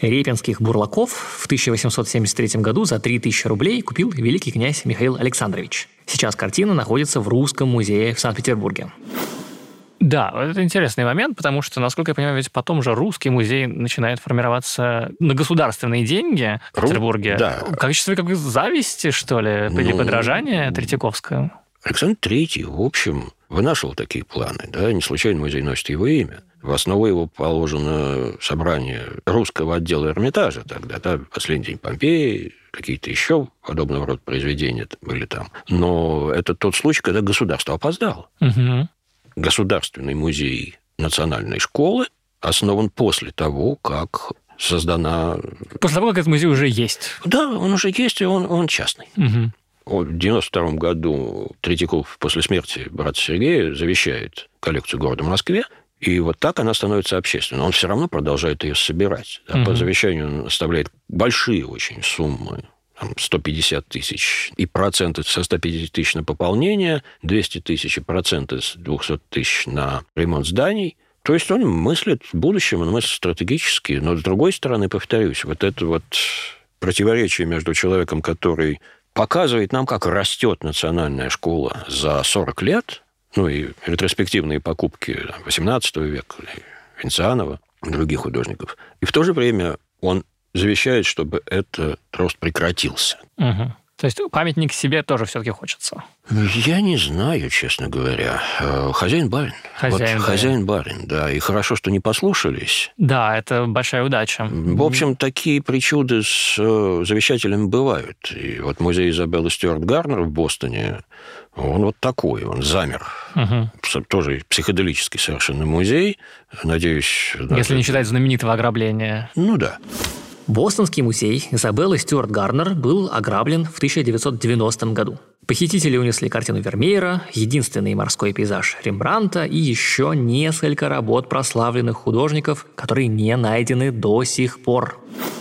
A: Репинских бурлаков в 1873 году за 3000 рублей купил великий князь Михаил Александрович. Сейчас картина находится в Русском музее в Санкт-Петербурге. Да, это интересный момент, потому что, насколько я понимаю, ведь потом же Русский музей начинает формироваться на государственные деньги в Петербурге.
B: Да.
A: В качестве какой-то зависти, что ли, или подражания Третьяковскому?
B: Александр III, в общем, вынашивал такие планы. Да? Не случайно музей носит его имя. В основу его положено собрание русского отдела Эрмитажа тогда, да, «Последний день Помпеи», какие-то еще подобного рода произведения были там. Но это тот случай, когда государство опоздало.
A: Угу.
B: Государственный музей национальной школы основан после того, как создана...
A: После того, как этот музей уже есть.
B: Да, он уже есть, и он частный.
A: Угу.
B: В 1992 году Третьяков после смерти брата Сергея завещает коллекцию города Москве, и вот так она становится общественной. Он все равно продолжает ее собирать. Да, по завещанию он оставляет большие очень суммы, 150 тысяч, и проценты со 150 тысяч на пополнение, 200 тысяч и проценты с 200 тысяч на ремонт зданий. То есть он мыслит в будущем, он мыслит стратегически, но с другой стороны, повторюсь, вот это вот противоречие между человеком, который показывает нам, как растет национальная школа за 40 лет, ну и ретроспективные покупки XVIII века, Венцианова, других художников, и в то же время он завещает, чтобы этот рост прекратился.
A: Угу. То есть памятник себе тоже все-таки хочется?
B: Я не знаю, честно говоря. Хозяин-барин. Хозяин-барин, да. И хорошо, что не послушались.
A: Да, это большая удача.
B: В общем, такие причуды с завещателями бывают. И вот музей Изабеллы Стюарт Гарнер в Бостоне, он вот такой, он замер. Угу. Тоже психоделический совершенно музей. Надеюсь...
A: Если не считать знаменитого ограбления.
B: Ну да.
A: Бостонский музей Изабеллы Стюарт Гарнер был ограблен в 1990 году. Похитители унесли картину Вермеера, единственный морской пейзаж Рембрандта и еще несколько работ прославленных художников, которые не найдены до сих пор.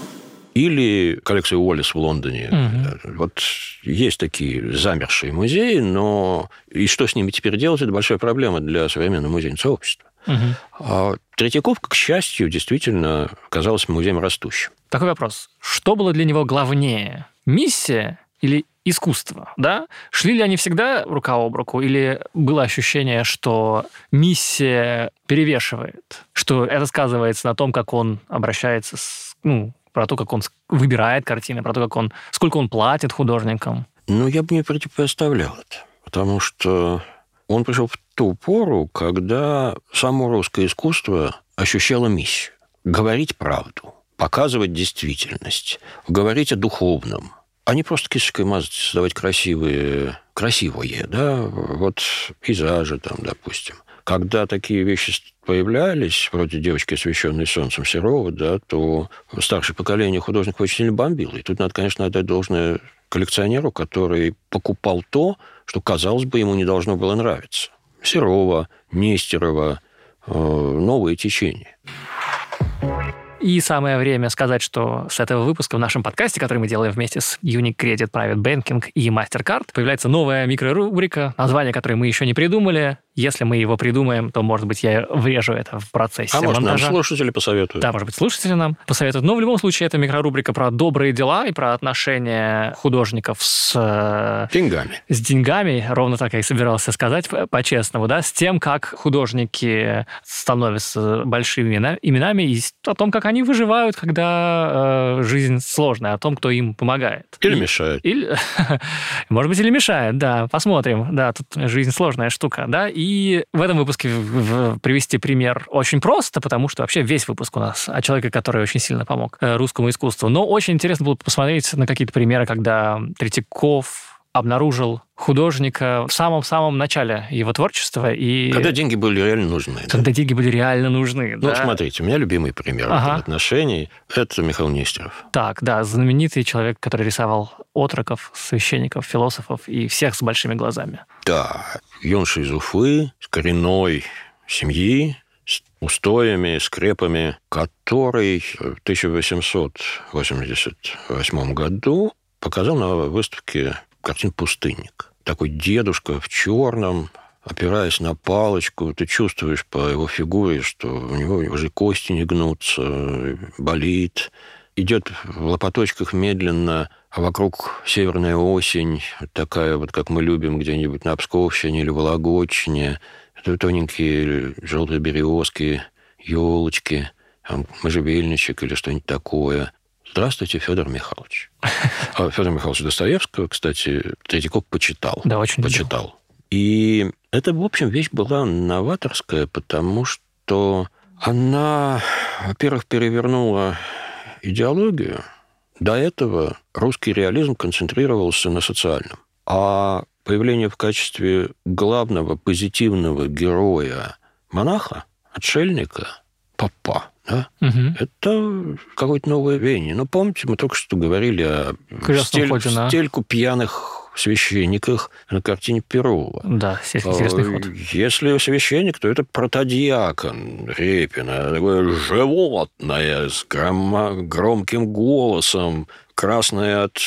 B: Или коллекция Уоллес в Лондоне. Угу. Вот есть такие замершие музеи, но и что с ними теперь делать, это большая проблема для современного музейного сообщества. Угу. А Третьяковка, к счастью, действительно оказалась музеем растущим.
A: Такой вопрос. Что было для него главнее? Миссия или искусство? Да? Шли ли они всегда рука об руку? Или было ощущение, что миссия перевешивает? Что это сказывается на том, как он обращается с... про то, как он выбирает картины, про то, сколько он платит художникам?
B: Я бы не противопоставлял это. Потому что он пришел в ту пору, когда само русское искусство ощущало миссию. Говорить правду, показывать действительность, говорить о духовном, а не просто кисточкой мазать, создавать красивое, да, вот пейзажи там, допустим. Когда такие вещи появлялись, вроде «Девочки, освещенной солнцем» Серова, да, то старшее поколение художников очень сильно бомбило. И тут надо, конечно, отдать должное коллекционеру, который покупал то, что, казалось бы, ему не должно было нравиться. Серова, Нестерова, новые течения.
A: И самое время сказать, что с этого выпуска в нашем подкасте, который мы делаем вместе с Unicredit Private Banking и MasterCard, появляется новая микрорубрика, название которой мы еще не придумали. Если мы его придумаем, то, может быть, я врежу это в процессе монтажа.
B: Может, нам слушатели посоветуют.
A: Да, может быть, слушатели нам посоветуют. Но в любом случае, это микрорубрика про добрые дела и про отношения художников с...
B: деньгами.
A: С деньгами, ровно так я и собирался сказать, по-честному, да, с тем, как художники становятся большими именами, и о том, как они выживают, когда жизнь сложная, о том, кто им помогает.
B: Или мешает.
A: Может быть, или мешает, да, посмотрим. Да, тут жизнь сложная штука, да, и в этом выпуске привести пример очень просто, потому что вообще весь выпуск у нас о человеке, который очень сильно помог русскому искусству. Но очень интересно было посмотреть на какие-то примеры, когда Третьяков обнаружил художника в самом-самом начале его творчества. И...
B: Когда деньги были реально нужны.
A: Когда деньги были реально нужны, да.
B: Смотрите, у меня любимый пример отношений – это Михаил Нестеров.
A: Так, да, знаменитый человек, который рисовал отроков, священников, философов и всех с большими глазами.
B: Да, юноша из Уфы, с коренной семьи, с устоями, скрепами, который в 1888 году показал на выставке картин «Пустынник». Такой дедушка в черном, опираясь на палочку, ты чувствуешь по его фигуре, что у него уже кости не гнутся, болит. Идет в лопаточках медленно, а вокруг северная осень, такая вот, как мы любим где-нибудь на Псковщине или Вологодчине. Это тоненькие желтые березки, елочки, можжевельничек или что-нибудь такое. Здравствуйте, Федор Михайлович. Федор Михайлович Достоевского, кстати, Третьяков почитал.
A: Да, очень
B: почитал.
A: любил.
B: И это, в общем, вещь была новаторская, потому что она, во-первых, перевернула идеологию. До этого русский реализм концентрировался на социальном. А появление в качестве главного позитивного героя монаха, отшельника, попа, да? Это какое-то новое веяние. Но помните, мы только что говорили о стельку пьяных священниках на картине Перова.
A: Да, интересный ход.
B: Если священник, то это протодиакон Репина, такое животное с громким голосом, красное от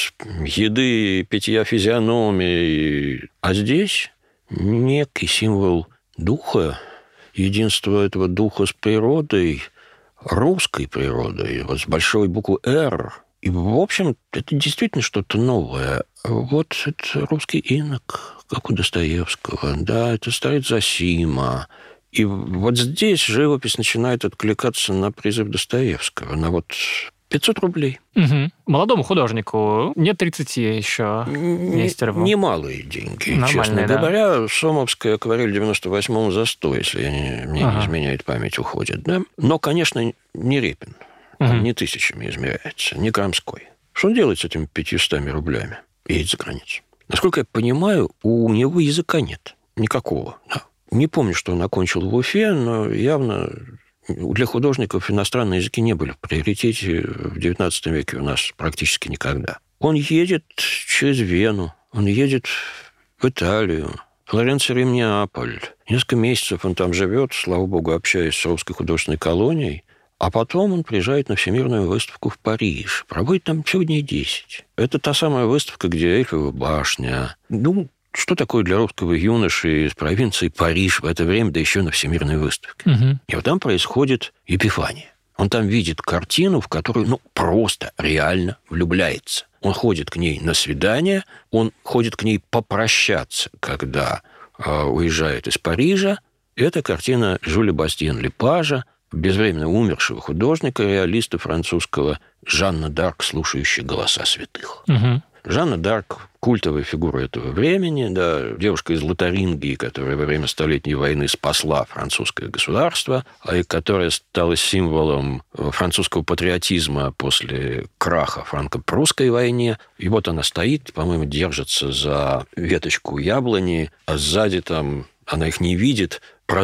B: еды и питья физиономии. А здесь некий символ духа, единство этого духа с природой, русской природой, вот с большой буквы «Р». И, в общем, это действительно что-то новое. Вот это русский инок, как у Достоевского. Да, это старец Зосима. И вот здесь живопись начинает откликаться на призыв Достоевского, на вот 500 рублей.
A: Угу. Молодому художнику нет 30 еще Нестерову.
B: Немалые деньги,
A: нормальные,
B: честно
A: да.
B: говоря. Сомовская акварель в 98-м за 100, если мне не изменяет память, уходит. Да? Но, конечно, не Репин. Не тысячами измеряется, не Крамской. Что он делает с этими 500 рублями? Едет за границу. Насколько я понимаю, у него языка нет. Никакого. Да. Не помню, что он окончил в Уфе, но явно для художников иностранные языки не были в приоритете в XIX веке у нас практически никогда. Он едет через Вену, он едет в Италию, Флоренция, Рим, Неаполь. Несколько месяцев он там живет, слава богу, общаясь с русской художественной колонией. А потом он приезжает на Всемирную выставку в Париж. Проводит там всего дней 10. Это та самая выставка, где Эйфелева башня. Ну, что такое для русского юноши из провинции Париж в это время, да еще на Всемирной выставке? И вот там происходит эпифания. Он там видит картину, в которую, просто реально влюбляется. Он ходит к ней на свидание, он ходит к ней попрощаться, когда уезжает из Парижа. Это картина Жюля Бастьен-Лепажа, безвременно умершего художника, реалиста французского, Жанна д'Арк, слушающая голоса святых. Жанна д'Арк – культовая фигура этого времени, да, девушка из Лотарингии, которая во время Столетней войны спасла французское государство, и которая стала символом французского патриотизма после краха франко-прусской войне. И вот она стоит, по-моему, держится за веточку яблони, а сзади там она их не видит,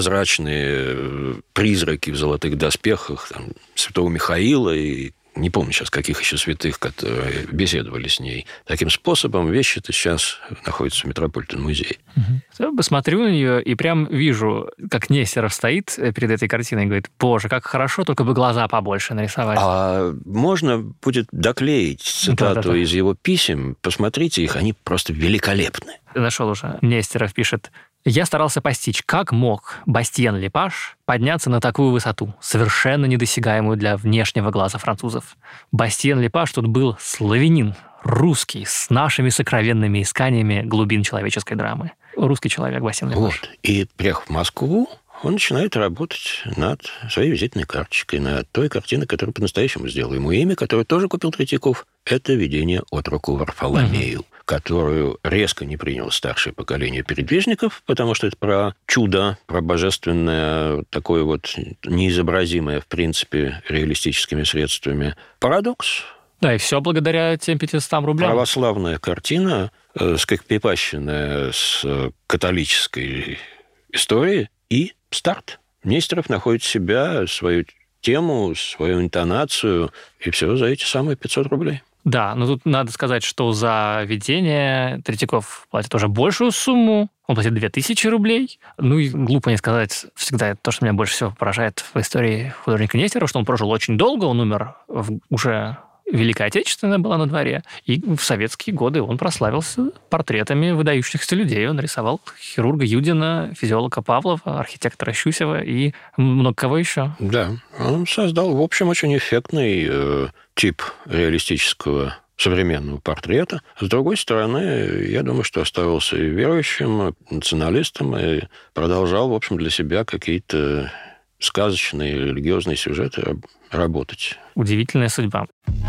B: прозрачные призраки в золотых доспехах там, святого Михаила и не помню сейчас, каких еще святых, которые беседовали с ней. Таким способом вещи-то сейчас находятся в Метрополитен-музее.
A: Посмотрю на нее и прям вижу, как Нестеров стоит перед этой картиной и говорит: боже, как хорошо, только бы глаза побольше нарисовать.
B: А можно будет доклеить цитату из его писем. Посмотрите их, они просто великолепны.
A: Нашел уже. Нестеров пишет: «Я старался постичь, как мог Бастьен-Лепаж подняться на такую высоту, совершенно недосягаемую для внешнего глаза французов. Бастьен-Лепаж тут был славянин, русский, с нашими сокровенными исканиями глубин человеческой драмы». Русский человек Бастьен-Лепаж.
B: Вот. И, приехав в Москву, он начинает работать над своей визитной карточкой, над той картиной, которую по-настоящему сделал ему имя, которую тоже купил Третьяков. Это «Видение от руку Варфоломею», которую резко не приняло старшее поколение передвижников, потому что это про чудо, про божественное, такое вот неизобразимое, в принципе, реалистическими средствами. Парадокс.
A: Да, и все благодаря тем 500 рублям.
B: Православная картина, скрепощенная с католической историей, и старт. Нестеров находит себя, свою тему, свою интонацию, и все за эти самые 500 рублей.
A: Да, но тут надо сказать, что за видение Третьяков платит уже большую сумму. Он платит 2000 рублей. Ну и глупо не сказать, всегда то, что меня больше всего поражает в истории художника Нестерова, что он прожил очень долго, он умер уже Великая Отечественная была на дворе, и в советские годы он прославился портретами выдающихся людей. Он рисовал хирурга Юдина, физиолога Павлова, архитектора Щусева и много кого еще.
B: Да, он создал, в общем, очень эффектный тип реалистического современного портрета. С другой стороны, я думаю, что оставался и верующим, националистом, и продолжал, в общем, для себя какие-то сказочные религиозные сюжеты работать.
A: Удивительная судьба.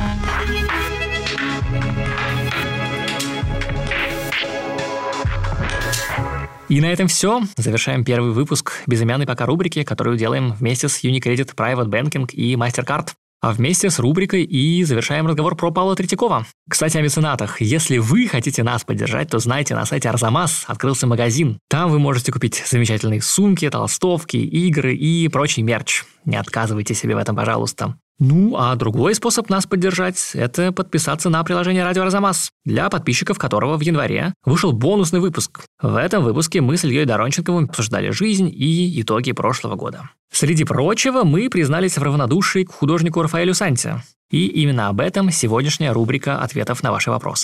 A: И на этом все. Завершаем первый выпуск безымянной пока рубрики, которую делаем вместе с Unicredit Private Banking и MasterCard. А вместе с рубрикой и завершаем разговор про Павла Третьякова. Кстати, о меценатах. Если вы хотите нас поддержать, то знайте, на сайте Арзамас открылся магазин. Там вы можете купить замечательные сумки, толстовки, игры и прочий мерч. Не отказывайте себе в этом, пожалуйста. Ну, а другой способ нас поддержать – это подписаться на приложение «Радио Арзамас», для подписчиков которого в январе вышел бонусный выпуск. В этом выпуске мы с Ильей Доронченковым обсуждали жизнь и итоги прошлого года. Среди прочего, мы признались в равнодушии к художнику Рафаэлю Санти. И именно об этом сегодняшняя рубрика ответов на ваши вопросы.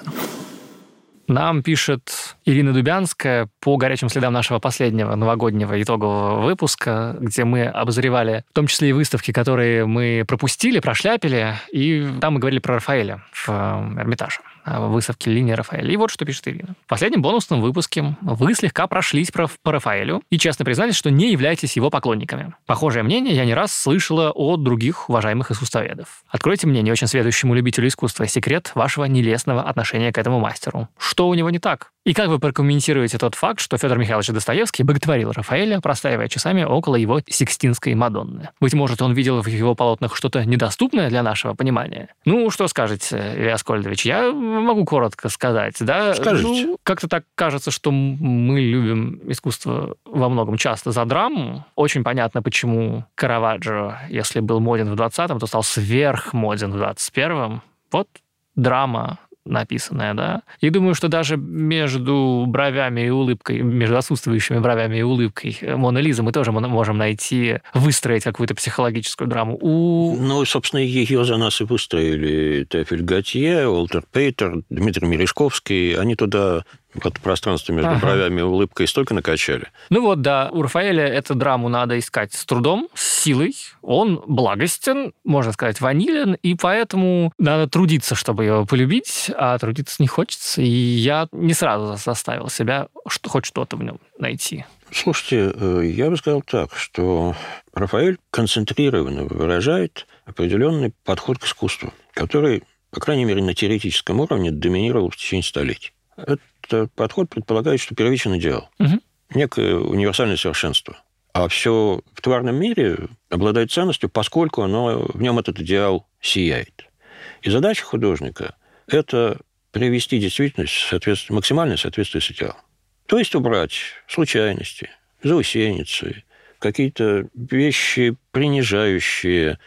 A: Нам пишет Ирина Дубянская по горячим следам нашего последнего новогоднего итогового выпуска, где мы обозревали в том числе и выставки, которые мы пропустили, прошляпили, и там мы говорили про Рафаэля в Эрмитаже, в выставке «Линия Рафаэля». И вот что пишет Ирина. В последнем бонусном выпуске вы слегка прошлись по Рафаэлю и честно признались, что не являетесь его поклонниками. Похожее мнение я не раз слышала от других уважаемых искусствоведов. Откройте мне, не очень сведущему любителю искусства, секрет вашего нелестного отношения к этому мастеру. Что у него не так? И как вы прокомментируете тот факт, что Федор Михайлович Достоевский боготворил Рафаэля, простаивая часами около его Сикстинской Мадонны? Быть может, он видел в его полотнах что-то недоступное для нашего понимания? Ну, что скажете, Илья Аскольдович? Я могу коротко сказать, да?
B: Скажите.
A: Ну, как-то так кажется, что мы любим искусство во многом часто за драму. Очень понятно, почему Караваджо, если был моден в 20-м, то стал сверхмоден в 21-м. Вот драма написанная, да. И думаю, что даже между бровями и улыбкой, между отсутствующими бровями и улыбкой Моны Лизы мы тоже можем найти, выстроить какую-то психологическую драму.
B: Ну, собственно, ее за нас и выстроили Теофиль Готье, Уолтер Пейтер, Дмитрий Мережковский. Они туда вот пространство между бровями и улыбкой столько накачали.
A: Ну вот, да, у Рафаэля эту драму надо искать с трудом, с силой. Он благостен, можно сказать, ванилен, и поэтому надо трудиться, чтобы его полюбить, а трудиться не хочется. И я не сразу заставил себя хоть что-то в нем найти.
B: Слушайте, я бы сказал так, что Рафаэль концентрированно выражает определенный подход к искусству, который, по крайней мере, на теоретическом уровне доминировал в течение столетий. Этот подход предполагает, что первичен идеал. Некое универсальное совершенство. А все в тварном мире обладает ценностью, поскольку в нем этот идеал сияет. И задача художника – это привести действительность в максимальное соответствие с идеалом. То есть убрать случайности, заусеницы, какие-то вещи принижающие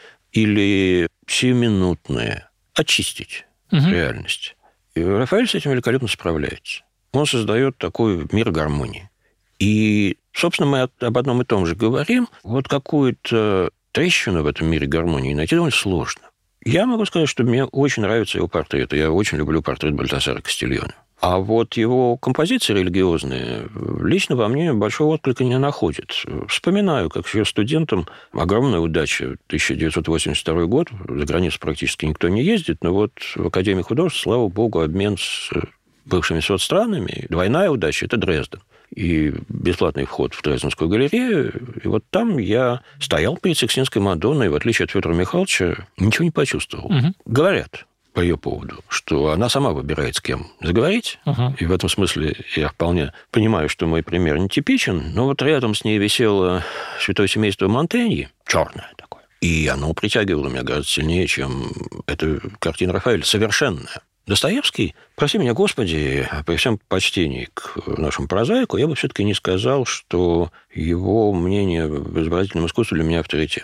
B: или сиюминутные, очистить реальность. И Рафаэль с этим великолепно справляется. Он создает такой мир гармонии. И, собственно, мы об одном и том же говорим. Вот какую-то трещину в этом мире гармонии найти довольно сложно. Я могу сказать, что мне очень нравятся его портреты. Я очень люблю портрет Бальтасара Кастильоне. А вот его композиции религиозные лично во мне большого отклика не находят. Вспоминаю, как еще студентом, огромная удача, 1982 год, за границу практически никто не ездит, но вот в Академии художеств, слава богу, обмен с бывшими соцстранами, двойная удача – это Дрезден. И бесплатный вход в Дрезденскую галерею. И вот там я стоял перед Сикстинской Мадонной, и в отличие от Федора Михайловича, ничего не почувствовал. Говорят по ее поводу, что она сама выбирает, с кем заговорить. И в этом смысле я вполне понимаю, что мой пример нетипичен, но вот рядом с ней висело святое семейство Монтеньи, черное такое. И оно притягивало меня гораздо сильнее, чем эта картина Рафаэля, совершенная. Достоевский, прости меня, Господи, при всем почтении к нашему прозаику, я бы все-таки не сказал, что его мнение в изобразительном искусстве для меня авторитет.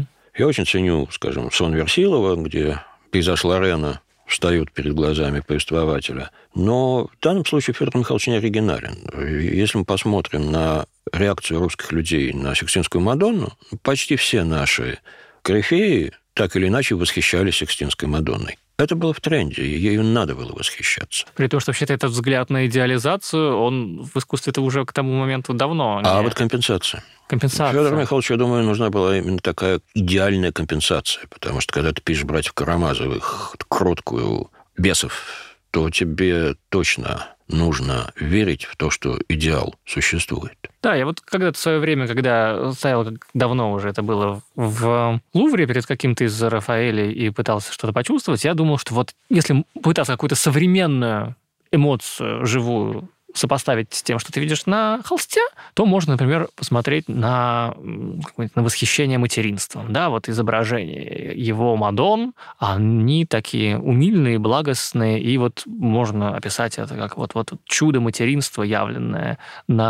B: Я очень ценю, скажем, сон Версилова, где пейзаж Лорена встают перед глазами повествователя. Но в данном случае Федор Михайлович не оригинален. Если мы посмотрим на реакцию русских людей на Сикстинскую Мадонну, почти все наши корифеи так или иначе восхищались Сикстинской Мадонной. Это было в тренде, и ею надо было восхищаться.
A: При том, что вообще-то этот взгляд на идеализацию, он в искусстве-то уже к тому моменту давно.
B: А вот компенсация.
A: Компенсация.
B: Федору Михайловичу, я думаю, нужна была именно такая идеальная компенсация, потому что когда ты пишешь «Братьев Карамазовых», кроткую «Бесов», то тебе точно нужно верить в то, что идеал существует.
A: Да, я вот когда-то в свое время, когда стоял, давно уже это было, в Лувре перед каким-то из Рафаэлей и пытался что-то почувствовать, я думал, что вот если пытаться какую-то современную эмоцию живую сопоставить с тем, что ты видишь на холсте, то можно, например, посмотреть на восхищение материнством. Да, вот изображение его Мадон, они такие умильные, благостные, и вот можно описать это как вот чудо материнства, явленное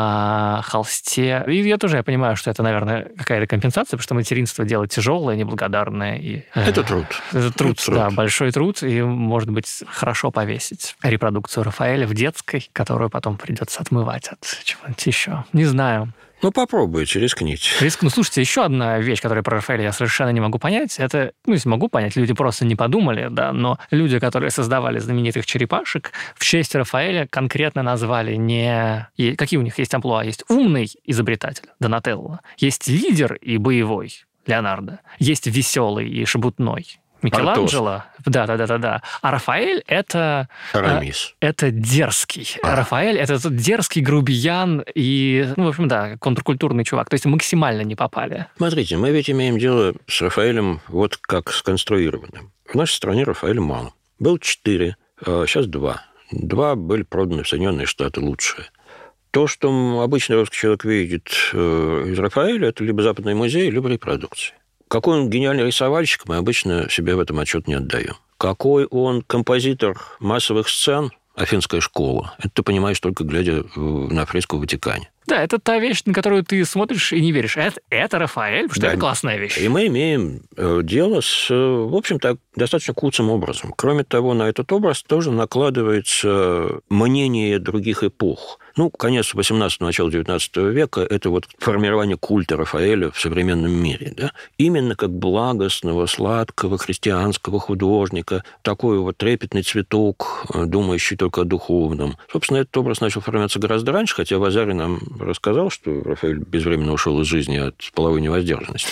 A: на холсте. И я понимаю, что это, наверное, какая-то компенсация, потому что материнство дело тяжелое, неблагодарное. И,
B: это труд.
A: Это труд, да, большой труд, и, может быть, хорошо повесить репродукцию Рафаэля в детской, которую потом придется отмывать от чего-нибудь еще. Не знаю.
B: Ну, попробуйте, рискните.
A: Ну, слушайте, еще одна вещь, которую про Рафаэля я совершенно не могу понять, это, если могу понять, люди просто не подумали, да, но люди, которые создавали знаменитых черепашек, в честь Рафаэля конкретно назвали не... Какие у них есть амплуа? Есть умный изобретатель, Донателло, есть лидер и боевой, Леонардо, есть веселый и шебутной, Микеланджело, да. А Рафаэль это...
B: Арамис.
A: Это дерзкий. Рафаэль это дерзкий грубиян и, в общем, да, контркультурный чувак. То есть максимально не попали.
B: Смотрите, мы ведь имеем дело с Рафаэлем вот как сконструированным. В нашей стране Рафаэля мало. Было 4, сейчас 2. 2 были проданы в Соединенные Штаты лучшие. То, что обычный русский человек видит из Рафаэля, это либо западный музей, либо репродукции. Какой он гениальный рисовальщик, мы обычно себе в этом отчет не отдаем. Какой он композитор массовых сцен, Афинская школа, это ты понимаешь только глядя на фреску в Ватикане.
A: Да, это та вещь, на которую ты смотришь и не веришь. Это Рафаэль, потому что это классная вещь.
B: И мы имеем дело с, в общем-то, достаточно куцым образом. Кроме того, на этот образ тоже накладывается мнение других эпох. Конец 18-го, начало 19 века – это вот формирование культа Рафаэля в современном мире. Да? Именно как благостного, сладкого христианского художника, такой вот трепетный цветок, думающий только о духовном. Собственно, этот образ начал формироваться гораздо раньше, хотя Вазари нам рассказал, что Рафаэль безвременно ушел из жизни от половой невоздержанности.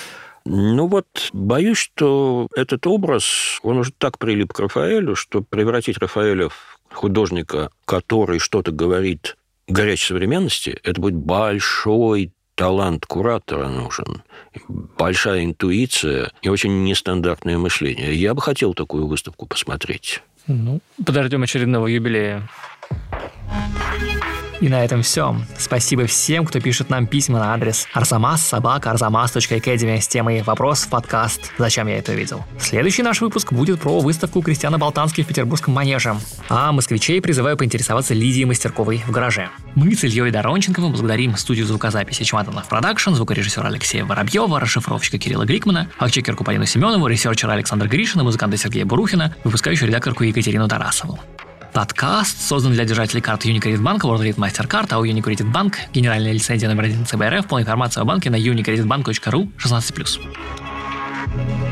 B: Боюсь, что этот образ, он уже так прилип к Рафаэлю, что превратить Рафаэля в художника, который что-то говорит горячей современности, это будет большой талант куратора нужен, большая интуиция и очень нестандартное мышление. Я бы хотел такую выставку посмотреть.
A: Подождем очередного юбилея. И на этом все. Спасибо всем, кто пишет нам письма на адрес arzamas@arzamas.academy с темой «Вопрос в подкаст. Зачем я это видел?». Следующий наш выпуск будет про выставку Кристиана Болтански в Петербургском Манеже. А москвичей призываю поинтересоваться Лидией Мастерковой в гараже. Мы с Ильей Доронченковым благодарим студию звукозаписи Чемоданов Продакшн, звукорежиссера Алексея Воробьева, расшифровщика Кирилла Гликмана, фактчекерку Полину Семенову, ресерчера Александра Гришина, музыканта Сергея Бурухина, выпускающую редакторку Екатерину Тарасову. Подкаст создан для держателей карт Unicredit Bank, WorldRate MasterCard, а у Unicredit Bank генеральная лицензия номер 1 ЦБ РФ. Полная информация о банке на unicreditbank.ru 16+.